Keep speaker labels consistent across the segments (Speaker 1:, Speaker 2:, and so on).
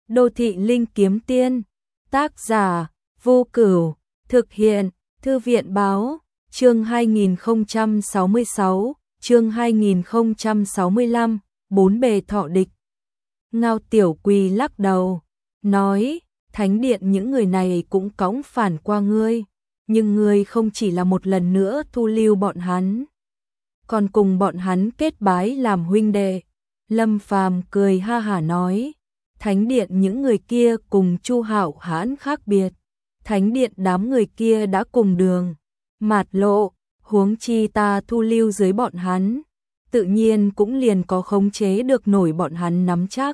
Speaker 1: Đô thị linh kiếm tiên, tác giả Vô Cửu, thực hiện Thư viện báo, chương 2066, chương 2065, bốn bề thọ địch. Ngao Tiểu Quỳ lắc đầu, nói, thánh điện những người này cũng cõng phản qua ngươi, nhưng ngươi không chỉ là một lần nữa thu lưu bọn hắn, còn cùng bọn hắn kết bái làm huynh đệ. Lâm Phàm cười ha hả nói, thánh điện những người kia cùng Chu Hạo Hãn khác biệt, thánh điện đám người kia đã cùng đường mạt lộ, huống chi ta thu lưu dưới bọn hắn, tự nhiên cũng liền có khống chế được nổi bọn hắn nắm chắc.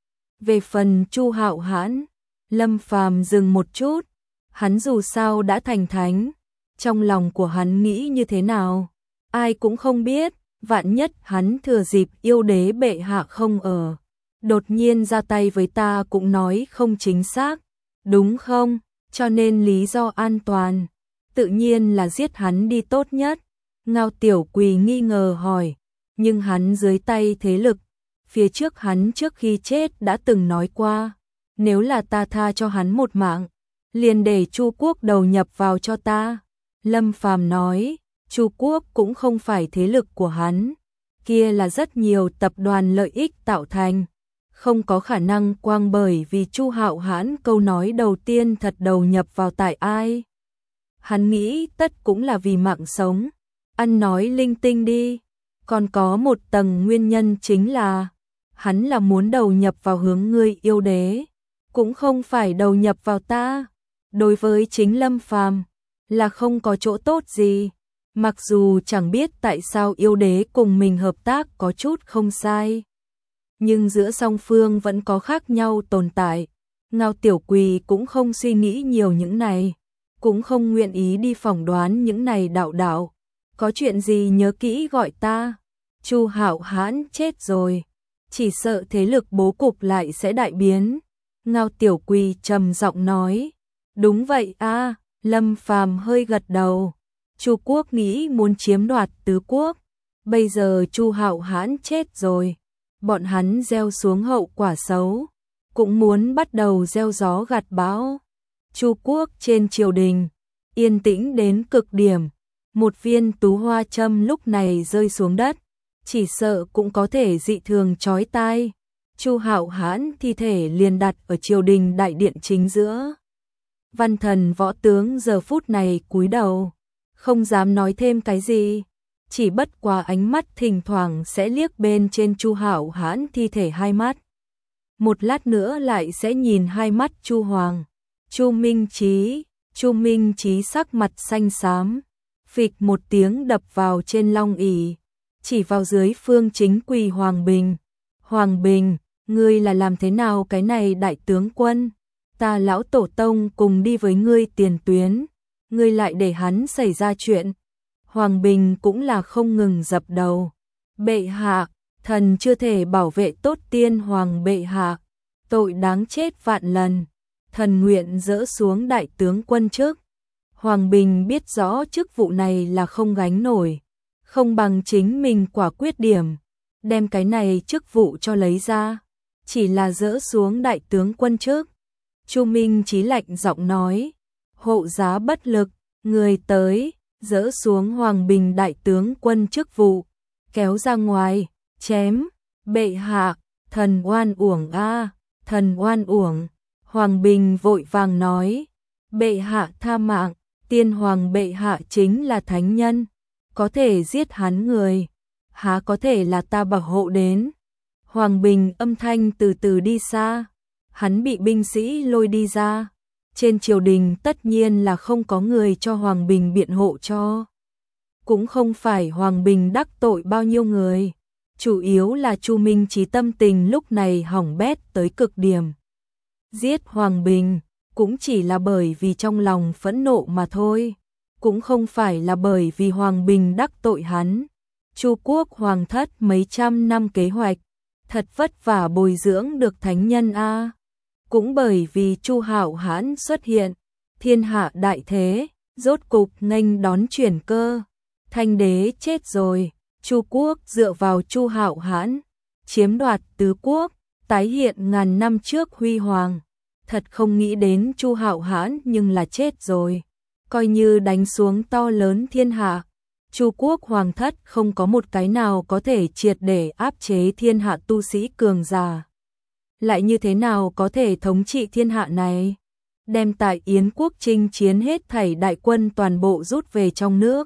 Speaker 1: Về phần Chu Hạo Hãn, Lâm Phàm dừng một chút, hắn dù sao đã thành thánh, trong lòng của hắn nghĩ như thế nào, ai cũng không biết, vạn nhất hắn thừa dịp yêu đế bệ hạ không ở, đột nhiên ra tay với ta cũng nói không chính xác, đúng không? Cho nên lý do an toàn, tự nhiên là giết hắn đi tốt nhất. Ngao Tiểu Quỳ nghi ngờ hỏi, nhưng hắn dưới tay thế lực, phía trước hắn trước khi chết đã từng nói qua, nếu là ta tha cho hắn một mạng, liền để Chu Quốc đầu nhập vào cho ta. Lâm Phàm nói, Chu Quốc cũng không phải thế lực của hắn, kia là rất nhiều tập đoàn lợi ích tạo thành, không có khả năng quang bởi vì Chu Hạo Hãn câu nói đầu tiên thật đầu nhập vào tại ai. Hắn nghĩ tất cũng là vì mạng sống, ăn nói linh tinh đi, còn có một tầng nguyên nhân chính là, hắn là muốn đầu nhập vào hướng ngươi yêu đế, cũng không phải đầu nhập vào ta. Đối với chính Lâm Phàm là không có chỗ tốt gì, mặc dù chẳng biết tại sao yêu đế cùng mình hợp tác có chút không sai, nhưng giữa song phương vẫn có khác nhau tồn tại. Ngao Tiểu Quỳ cũng không suy nghĩ nhiều những này, cũng không nguyện ý đi phỏng đoán những này đạo, có chuyện gì nhớ kỹ gọi ta. Chu Hạo Hãn chết rồi, chỉ sợ thế lực bố cục lại sẽ đại biến. Ngao Tiểu Quỳ trầm giọng nói, đúng vậy a. Lâm Phàm hơi gật đầu, Chu Quốc nghĩ muốn chiếm đoạt tứ quốc, bây giờ Chu Hạo Hãn chết rồi, bọn hắn gieo xuống hậu quả xấu, cũng muốn bắt đầu gieo gió gặt bão. Chu Quốc trên triều đình yên tĩnh đến cực điểm, một viên tú hoa châm lúc này rơi xuống đất, chỉ sợ cũng có thể dị thường chói tai. Chu Hạo Hãn thi thể liền đặt ở triều đình đại điện chính giữa. Văn thần võ tướng giờ phút này cúi đầu, không dám nói thêm cái gì, chỉ bất quá ánh mắt thỉnh thoảng sẽ liếc bên trên Chu Hạo Hãn thi thể hai mắt. Một lát nữa lại sẽ nhìn hai mắt Chu Hoàng, Chu Minh Chí sắc mặt xanh xám, phịch một tiếng đập vào trên long ỷ, chỉ vào dưới phương chính quỳ Hoàng Bình. Hoàng Bình, ngươi là làm thế nào cái này đại tướng quân? Ta lão tổ tông cùng đi với ngươi tiền tuyến, ngươi lại để hắn xảy ra chuyện. Hoàng Bình cũng là không ngừng dập đầu. Bệ hạ, thần chưa thể bảo vệ tốt tiên hoàng bệ hạ, tội đáng chết vạn lần, thần nguyện dỡ xuống đại tướng quân chức. Hoàng Bình biết rõ chức vụ này là không gánh nổi, không bằng chính mình quả quyết điểm, đem cái này chức vụ cho lấy ra, chỉ là dỡ xuống đại tướng quân chức. Chu Minh Chí lạnh giọng nói, hộ giá bất lực, người tới, dỡ xuống Hoàng Bình đại tướng quân chức vụ, kéo ra ngoài, chém. Bệ hạ, thần oan uổng a, thần oan uổng. Hoàng Bình vội vàng nói, bệ hạ tha mạng, tiên hoàng bệ hạ chính là thánh nhân, có thể giết hắn người, há có thể là ta bảo hộ đến. Hoàng Bình âm thanh từ từ đi xa, hắn bị binh sĩ lôi đi ra. Trên triều đình tất nhiên là không có người cho Hoàng Bình biện hộ cho. Cũng không phải Hoàng Bình đắc tội bao nhiêu người, chủ yếu là Chu Minh Chí tâm tình lúc này hỏng bét tới cực điểm. Giết Hoàng Bình cũng chỉ là bởi vì trong lòng phẫn nộ mà thôi, cũng không phải là bởi vì Hoàng Bình đắc tội hắn. Chu Quốc hoàng thất mấy trăm năm kế hoạch, thật vất vả bồi dưỡng được thánh nhân a. Cũng bởi vì Chu Hạo Hãn xuất hiện, thiên hạ đại thế, rốt cục nghênh đón chuyển cơ. Thanh đế chết rồi, Chu Quốc dựa vào Chu Hạo Hãn chiếm đoạt tứ quốc, tái hiện ngàn năm trước huy hoàng. Thật không nghĩ đến Chu Hạo Hãn nhưng là chết rồi. Coi như đánh xuống to lớn thiên hạ, Chu quốc hoàng thất không có một cái nào có thể triệt để áp chế thiên hạ tu sĩ cường giả. Lại như thế nào có thể thống trị thiên hạ này? Đem tại Yến quốc chinh chiến hết thảy đại quân toàn bộ rút về trong nước.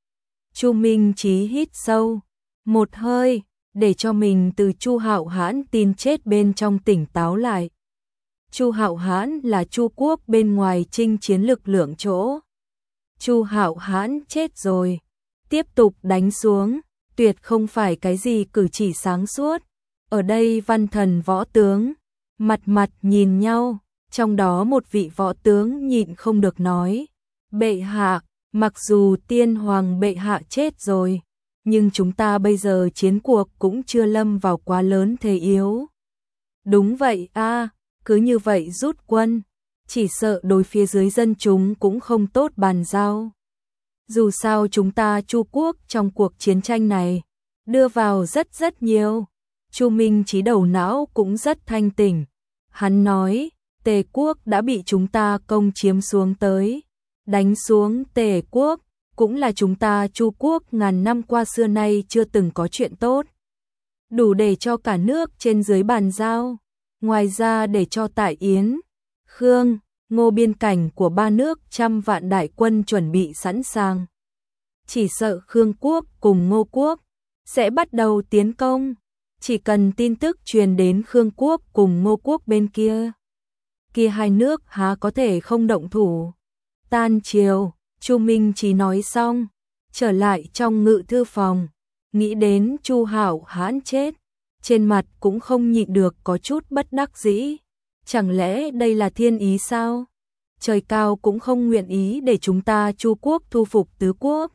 Speaker 1: Chu Minh Chí hít sâu một hơi, để cho mình từ Chu Hạo Hãn tin chết bên trong tỉnh táo lại. Chu Hạo Hãn là Chu quốc bên ngoài chinh chiến lực lượng chỗ. Chu Hạo Hãn chết rồi, tiếp tục đánh xuống, tuyệt không phải cái gì cử chỉ sáng suốt. Ở đây văn thần võ tướng, mặt mặt nhìn nhau, trong đó một vị võ tướng nhịn không được nói, bệ hạ, mặc dù tiên hoàng bệ hạ chết rồi, nhưng chúng ta bây giờ chiến cuộc cũng chưa lâm vào quá lớn thế yếu. Đúng vậy a, cứ như vậy rút quân, chỉ sợ đối phía dưới dân chúng cũng không tốt bàn giao. Dù sao chúng ta Chu quốc trong cuộc chiến tranh này đưa vào rất nhiều. Chu Minh Chí đầu não cũng rất thanh tỉnh. Hắn nói, Tề quốc đã bị chúng ta công chiếm xuống tới. Đánh xuống Tề quốc cũng là chúng ta Chu quốc ngàn năm qua xưa nay chưa từng có chuyện tốt. Đủ để cho cả nước trên dưới bàn giao. Ngoài ra để cho tại Yến, Khương, Ngô biên cảnh của ba nước trăm vạn đại quân chuẩn bị sẵn sàng. Chỉ sợ Khương quốc cùng Ngô quốc sẽ bắt đầu tiến công. Chỉ cần tin tức truyền đến Khương quốc cùng Ngô quốc bên kia, hai nước há có thể không động thủ. Tan chiều, Chu Minh Chí nói xong, trở lại trong ngự thư phòng, nghĩ đến Chu Hạo Hãn chết, trên mặt cũng không nhịn được có chút bất đắc dĩ. Chẳng lẽ đây là thiên ý sao? Trời cao cũng không nguyện ý để chúng ta Chu quốc thu phục tứ quốc.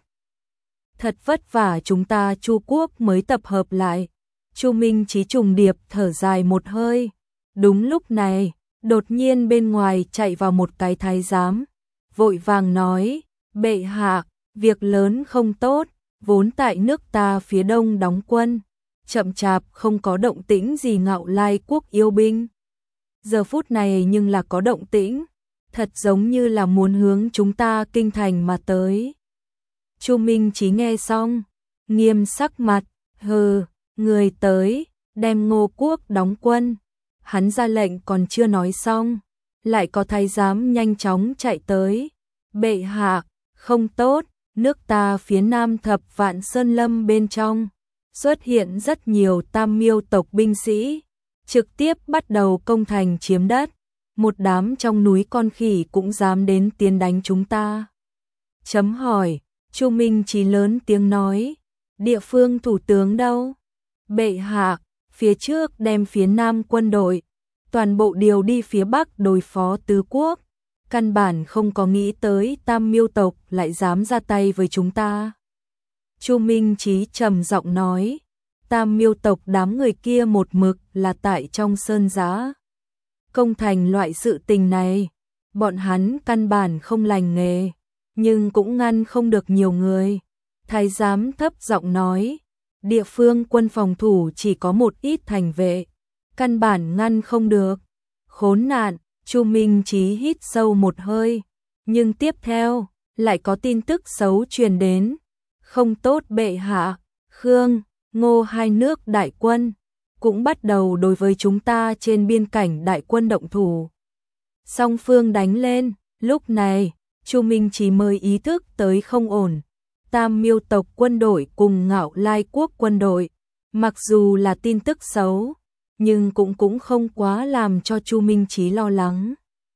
Speaker 1: Thật vất vả chúng ta Chu quốc mới tập hợp lại. Chu Minh Chí trùng điệp thở dài một hơi. Đúng lúc này, đột nhiên bên ngoài chạy vào một cái thái giám, vội vàng nói, bệ hạ, việc lớn không tốt, vốn tại nước ta phía đông đóng quân, chậm chạp không có động tĩnh gì Ngạo Lai quốc yêu binh. Giờ phút này nhưng là có động tĩnh, thật giống như là muốn hướng chúng ta kinh thành mà tới. Chu Minh Chí nghe xong, nghiêm sắc mặt, hừ, người tới, đem Ngô quốc đóng quân. Hắn ra lệnh còn chưa nói xong, lại có thái giám nhanh chóng chạy tới. Bệ hạ, không tốt, nước ta phía nam thập vạn sơn lâm bên trong xuất hiện rất nhiều Tam Miêu tộc binh sĩ, trực tiếp bắt đầu công thành chiếm đất. Một đám trong núi con khỉ cũng dám đến tiến đánh chúng ta. Chấm hỏi, Chu Minh Chí lớn tiếng nói, địa phương thủ tướng đâu? Bệ hạ, phía trước đem phía nam quân đội toàn bộ điều đi phía bắc đối phó tứ quốc, căn bản không có nghĩ tới Tam Miêu tộc lại dám ra tay với chúng ta. Chu Minh Chí trầm giọng nói, Tam Miêu tộc đám người kia một mực là tại trong sơn giã. Công thành loại sự tình này, bọn hắn căn bản không lành nghề, nhưng cũng ngăn không được nhiều người. Thái giám thấp giọng nói, địa phương quân phòng thủ chỉ có một ít thành vệ, căn bản ngăn không được. Khốn nạn, Chu Minh Chí hít sâu một hơi, nhưng tiếp theo, lại có tin tức xấu truyền đến. Không tốt bệ hạ, Khương, Ngô hai nước đại quân, cũng bắt đầu đối với chúng ta trên biên cảnh đại quân động thủ. Song phương đánh lên, lúc này, Chu Minh Chí mới ý thức tới không ổn. Tam Miêu tộc quân đội cùng Ngạo Lai quốc quân đội, mặc dù là tin tức xấu, nhưng cũng không quá làm cho Chu Minh Chí lo lắng.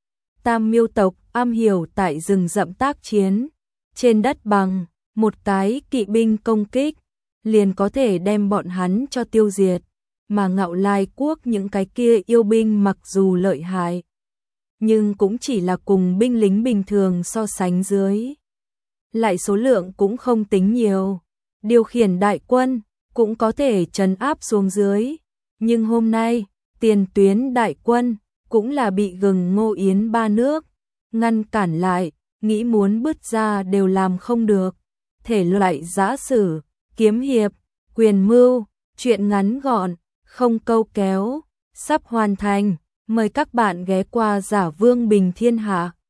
Speaker 1: Tam Miêu tộc am hiểu tại rừng rậm tác chiến, trên đất bằng, một cái kỵ binh công kích, liền có thể đem bọn hắn cho tiêu diệt, mà Ngạo Lai quốc những cái kia yêu binh mặc dù lợi hại, nhưng cũng chỉ là cùng binh lính bình thường so sánh dưới. Lại số lượng cũng không tính nhiều, điều khiển đại quân cũng có thể trấn áp xuống dưới. Nhưng hôm nay, tiền tuyến đại quân cũng là bị Gừng Ngô Yến ba nước ngăn cản lại, nghĩ muốn bứt ra đều làm không được. Thể loại giã sử, kiếm hiệp, quyền mưu, chuyện ngắn gọn, không câu kéo, sắp hoàn thành, mời các bạn ghé qua Giả Vương Bình Thiên Hạ.